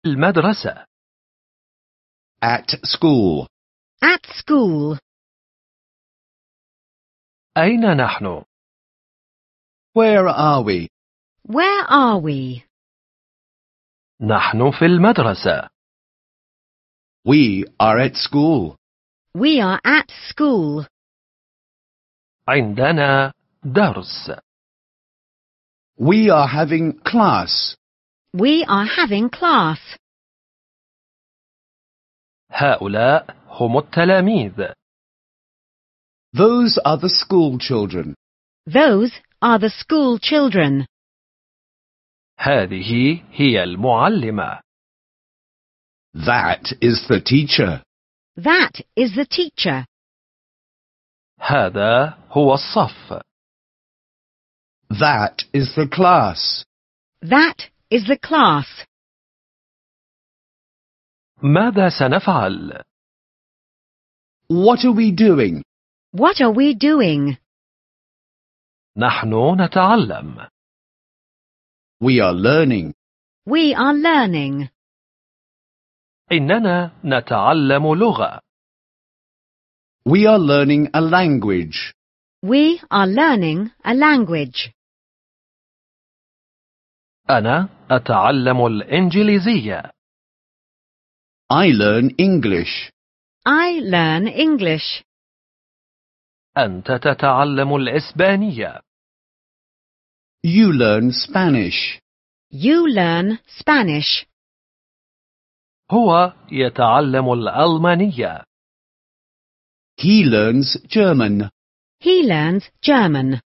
المدرسة. At school. At school. أين نحن؟ Where are we? Where are we? نحن في المدرسة. We are at school. We are at school. عندنا درس. We are having class. We are having class. هؤلاء هم التلاميذ. Those are the school children. Those are the school children. هذه هي المعلمة. That is the teacher. That is the teacher. هذا هو الصف. That is the class. That is the class. ماذا سنفعل؟ What are we doing? What are we doing? نحن نتعلم. We are learning. We are learning. إننا نتعلم لغة. We are learning a language. We are learning a language. أنا أتعلم الإنجليزية. I learn English. I learn English. أنت تتعلم الإسبانية. You learn Spanish. You learn Spanish. هو يتعلم الألمانية. He learns German. He learns German.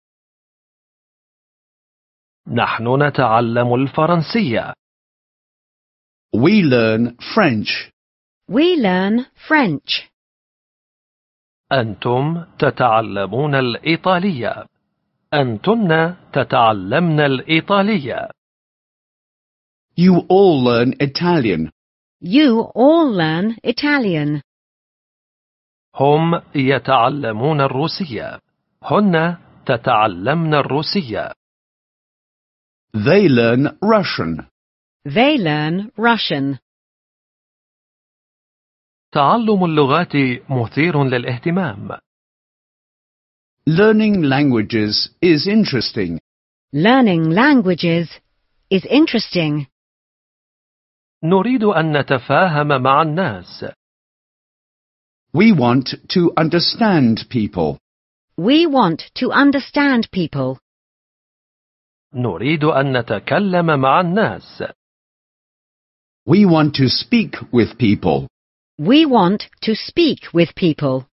نحن نتعلم الفرنسية. We learn French. We learn French. أنتم تتعلمون الإيطالية. أنتن تتعلمن الإيطالية. You all learn Italian. You all learn Italian. هم يتعلمون الروسية. هن تتعلمن الروسية. They learn Russian. They learn Russian. تعلم اللغات مثير للاهتمام. Learning languages is interesting. Learning languages is interesting. نريد أن نتفاهم مع الناس. We want to understand people. We want to understand people. نريد أن نتكلم مع الناس. We want to speak with people. We want to speak with people.